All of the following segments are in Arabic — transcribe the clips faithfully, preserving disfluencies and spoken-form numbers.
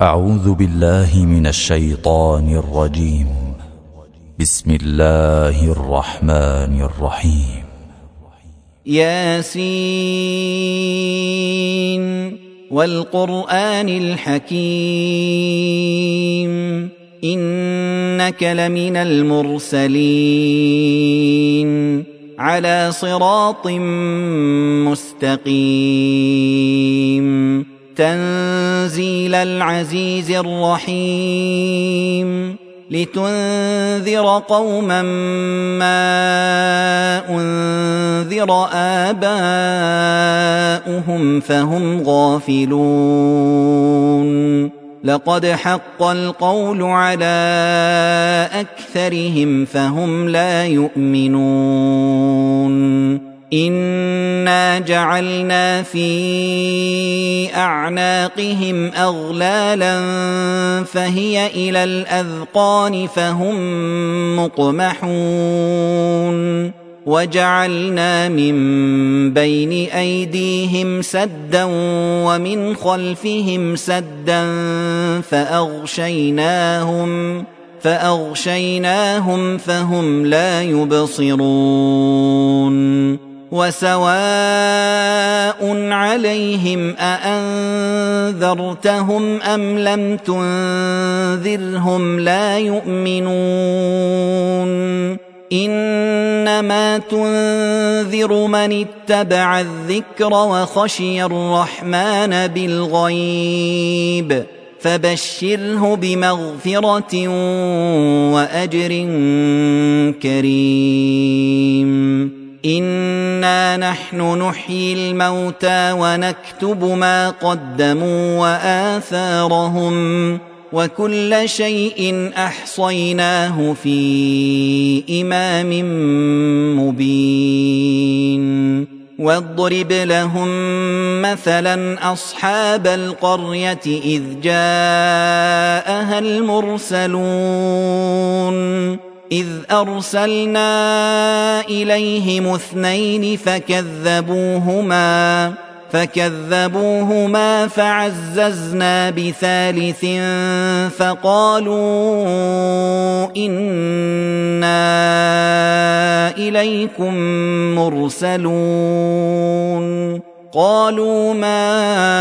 أعوذ بالله من الشيطان الرجيم. بسم الله الرحمن الرحيم. ياسين والقرآن الحكيم إنك لمن المرسلين على صراط مستقيم تنزيل العزيز الرحيم لتنذر قوما ما أنذر آباؤهم فهم غافلون لقد حق القول على أكثرهم فهم لا يؤمنون إنا جعلنا في أعناقهم أغلالا فهي إلى الأذقان فهم مقمحون وجعلنا من بين أيديهم سدا ومن خلفهم سدا فأغشيناهم فأغشيناهم فهم لا يبصرون وسواء عليهم أأنذرتهم أم لم تنذرهم لا يؤمنون إنما تنذر من اتبع الذكر وخشي الرحمن بالغيب فبشره بمغفرة وأجر كريم إنا نحن نحيي الموتى ونكتب ما قدموا وآثارهم وكل شيء أحصيناه في إمام مبين واضرب لهم مثلا أصحاب القرية إذ جاءها المرسلون إذ أرسلنا إليهم اثنين فكذبوهما فكذبوهما فعززنا بثالث فقالوا إنا إليكم مرسلون قالوا ما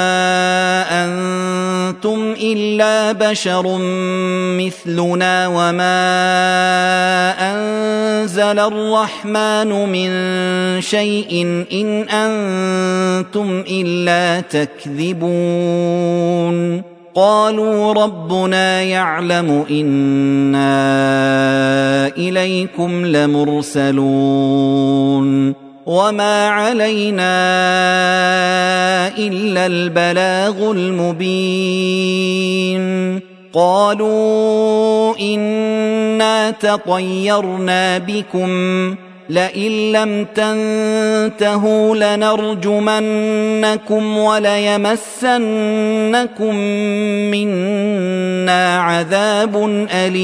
أنتم إلا بشر مثلنا وما أنزل الرحمن من شيء إن أنتم إلا تكذبون قالوا ربنا يعلم إنا إليكم لمرسلون وما علينا إلا البلاغ المبين قالوا إنا تطيرنا بكم لئن لم تنتهوا لنرجمنكم وليمسنكم منا عذاب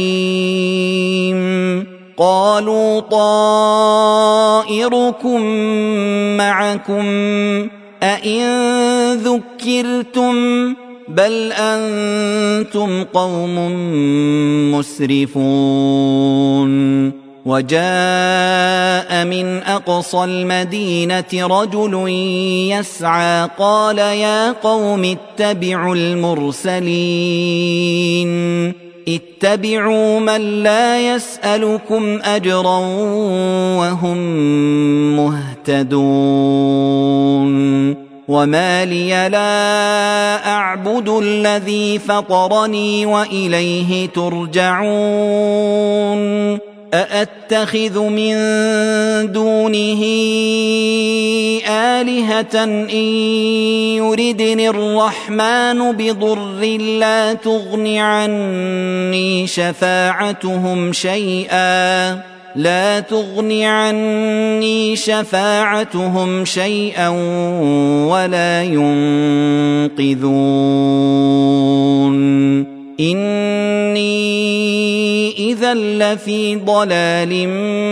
أليم قالوا طائركم معكم أئن ذكرتم بل أنتم قوم مسرفون وجاء من أقصى المدينة رجل يسعى قال يا قوم اتبعوا المرسلين اتبعوا من لا يسألكم أجرا وهم مهتدون وما لي لا أعبد الذي فطرني وإليه ترجعون أأتخذ من دونه آلهة إن يردني الرحمن بضر لا تغن عني شفاعتهم شيئا لا تغن عني شفاعتهم شيئا ولا ينقذون إني إذا لفي ضلال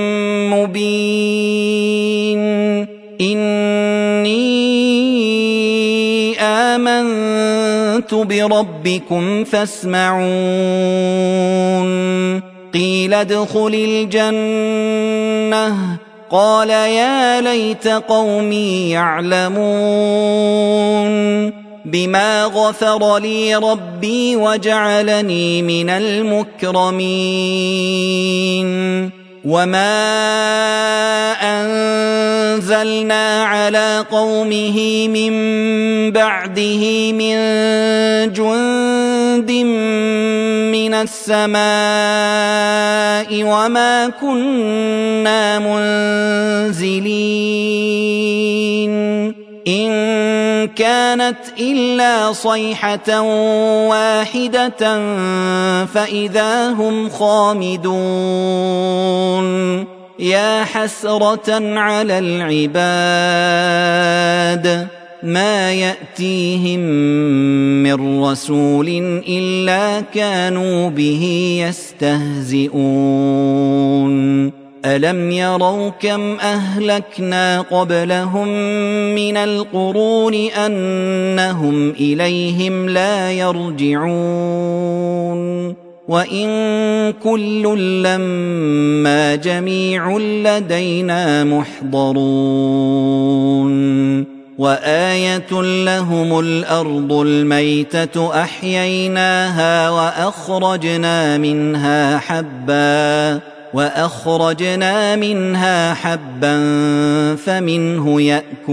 مبين إني آمنت آمنت بربكم فاسمعون قيل ادخل الجنة قال يا ليت قومي يعلمون بما غفر لي ربي وجعلني من المكرمين وما أنزلنا على قومه من بعده من جند من السماء وما كنا منزلين إن كانت إلا صيحة واحدة فإذا هم خامدون يا حسرة على العباد ما يأتيهم من رسول إلا كانوا به يستهزئون ألم يروا كم أهلكنا قبلهم من القرون أنهم إليهم لا يرجعون وإن كل لما جميع لدينا محضرون وآية لهم الأرض الميتة أحييناها وأخرجنا منها حبًّا وأخرجنا منها حبا فمنه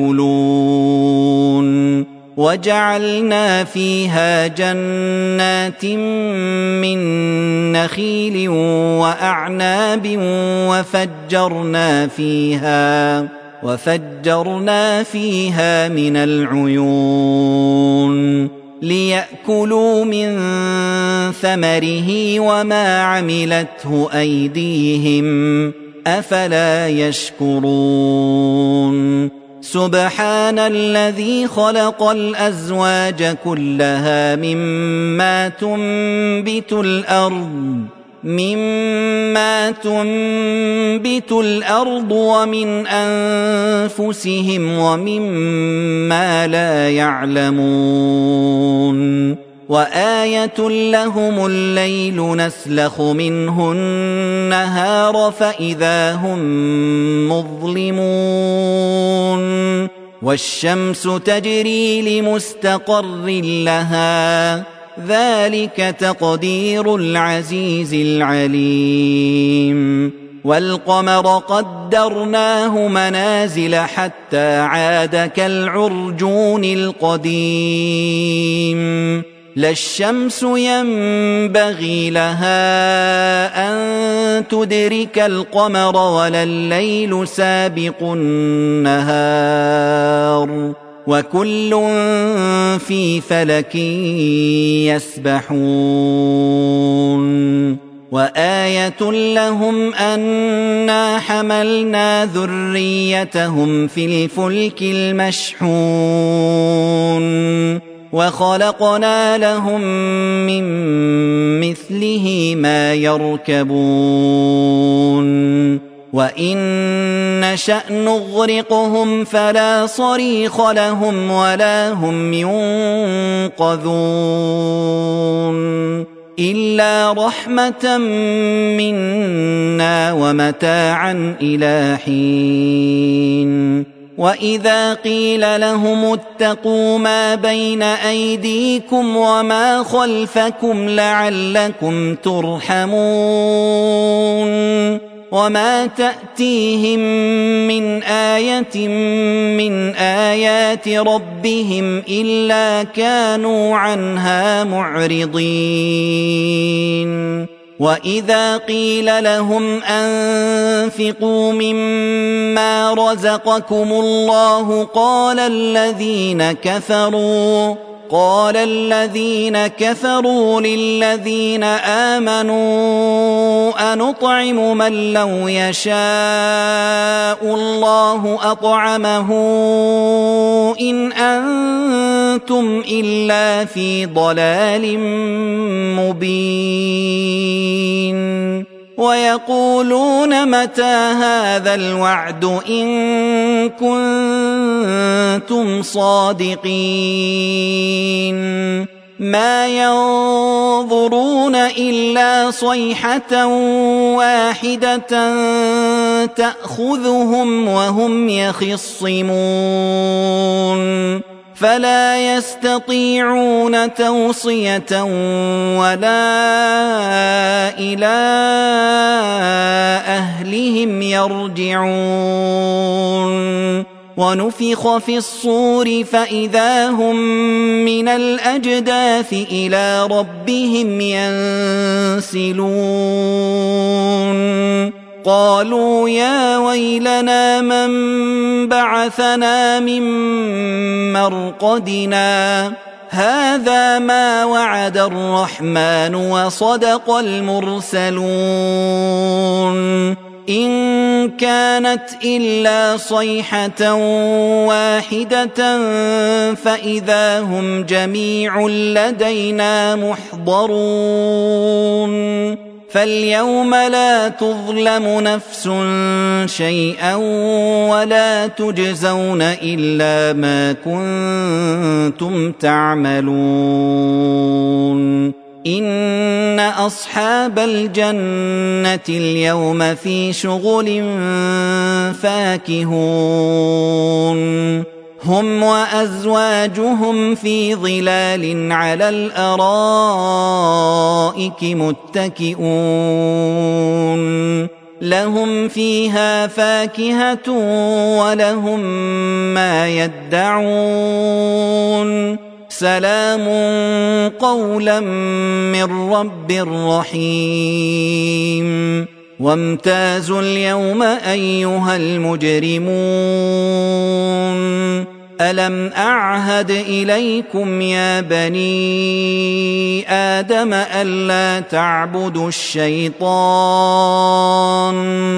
يأكلون وجعلنا فيها جنات من نخيل وأعناب وفجرنا فيها وفجرنا فيها من العيون ليأكلوا من ثمره وما عملته أيديهم أفلا يشكرون سبحان الذي خلق الأزواج كلها مما تنبت الأرض مما تنبت الأرض ومن أنفسهم ومما لا يعلمون وآية لهم الليل نسلخ منه النهار فإذا هم مظلمون والشمس تجري لمستقر لها ذلك تقدير العزيز العليم والقمر قدرناه منازل حتى عاد كالعرجون القديم لا الشمس ينبغي لها أن تدرك القمر ولا الليل سابق النهار وكل في فلك يسبحون وآية لهم أنا حملنا ذريتهم في الفلك المشحون وخلقنا لهم من مثله ما يركبون وإن نشأ نغرقهم فلا صريخ لهم ولا هم ينقذون إلا رحمة منا ومتاعا إلى حين وإذا قيل لهم اتقوا ما بين أيديكم وما خلفكم لعلكم ترحمون وما تأتيهم من آية من آيات ربهم إلا كانوا عنها معرضين وإذا قيل لهم أنفقوا مما رزقكم الله قال الذين كفروا قال الذين كفروا للذين آمنوا أنطعم من لو يشاء الله أطعمه إن أنتم إلا في ضلال مبين ويقولون متى هذا الوعد إن كنتم صادقين ما ينظرون إلا صيحة واحدة تأخذهم وهم يخصمون فلا يستطيعون توصية ولا إلى أهلهم يرجعون ونفخ في الصور فإذا هم من الأجداث إلى ربهم ينسلون قالوا يا ويلنا من بعثنا من مرقدنا هذا ما وعد الرحمن وصدق المرسلون إن كانت إلا صيحة واحدة فإذا هم جميع لدينا محضرون فاليوم لا تظلم نفس شيئا ولا تجزون إلا ما كنتم تعملون إن أصحاب الجنة اليوم في شغل فاكهون هم وأزواجهم في ظلال على الأرائك متكئون لهم فيها فاكهة ولهم ما يدعون سلام قولا من رب رحيم وامتازوا اليوم أيها المجرمون ألم أعهد إليكم يا بني آدم ألا تعبدوا الشيطان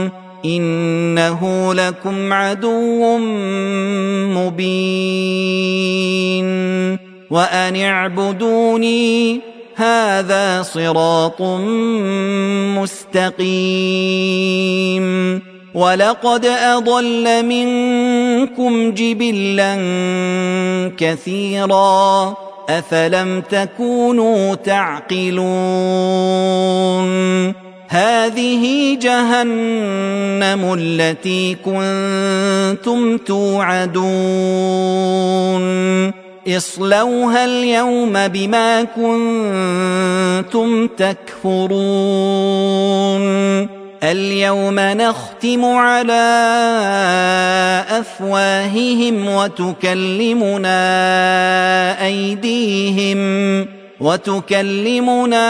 إنه لكم عدو مبين وأن اعبدوني هذا صراط مستقيم ولقد أضل منكم جبلا كثيرا أفلم تكونوا تعقلون هذه جهنم التي كنتم توعدون اصلوها اليوم بما كنتم تكفرون اليوم نختم على أفواههم وتكلمنا أيديهم وتكلمنا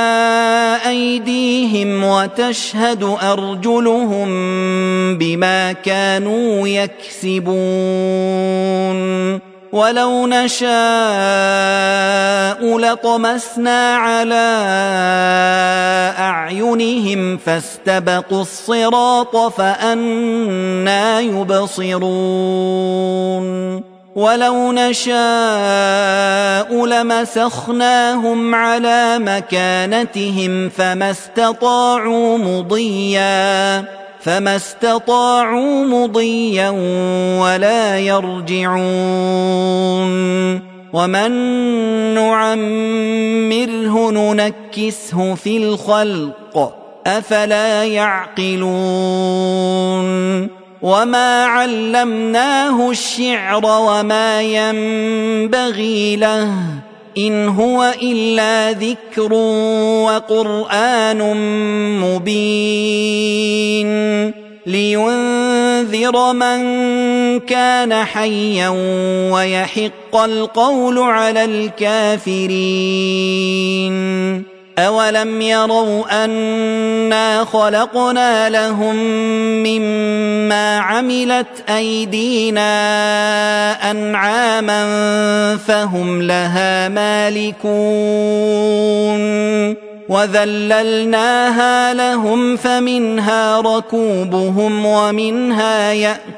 أيديهم وتشهد أرجلهم بما كانوا يكسبون ولو نشاء لطمسنا على أعينهم فاستبقوا الصراط فأنى يبصرون ولو نشاء لمسخناهم على مكانتهم فما استطاعوا مضيا فما استطاعوا مضيا ولا يرجعون ومن نعمره ننكسه في الخلق أفلا يعقلون وما علمناه الشعر وما ينبغي له إن هو إلا ذكر وقرآن مبين لينذر من كان حيا ويحق القول على الكافرين أولم يروا أنا خلقنا لهم مما عملت أيدينا أنعاما فهم لها مالكون وذللناها لهم فمنها ركوبهم ومنها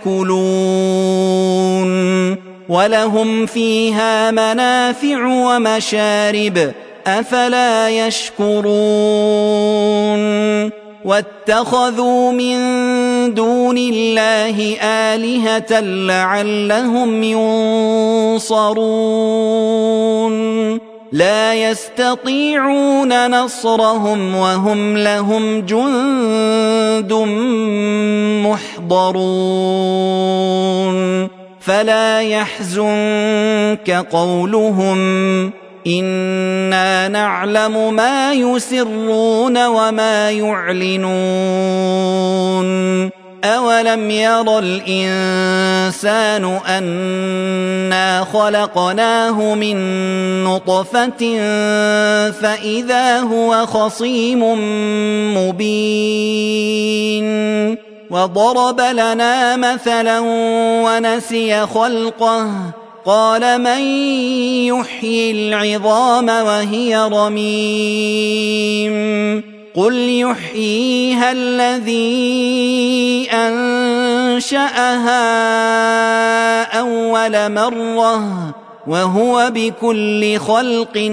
يأكلون ولهم فيها منافع ومشارب أفلا يشكرون واتخذوا من دون الله آلهة لعلهم ينصرون لا يستطيعون نصرهم وهم لهم جند محضرون فلا يحزنك قولهم إنا نعلم ما يسرون وما يعلنون أولم ير الإنسان أنا خلقناه من نطفة فإذا هو خصيم مبين وضرب لنا مثلا ونسي خلقه قال من يحيي العظام وهي رميم قل يحييها الذي أنشأها أول مرة وهو بكل خلق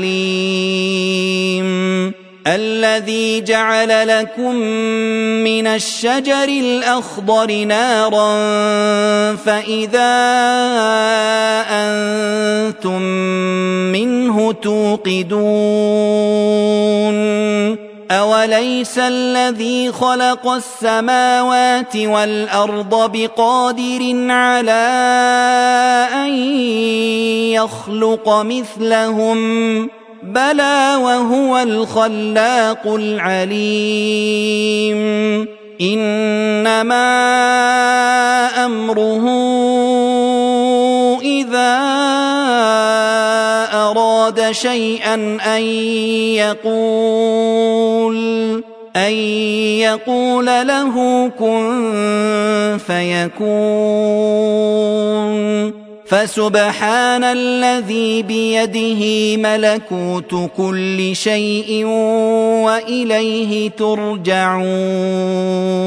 عليم الذي جعل لكم من الشجر الأخضر نارا فإذا أنتم منه توقدون أوليس الذي خلق السماوات والأرض بقادر على أن يخلق مثلهم بلى وهو الخلاق العليم إنما أمره إذا أراد شيئا أن يقول أن يقول له كن فيكون فسبحان الذي بيده ملكوت كل شيء وإليه ترجعون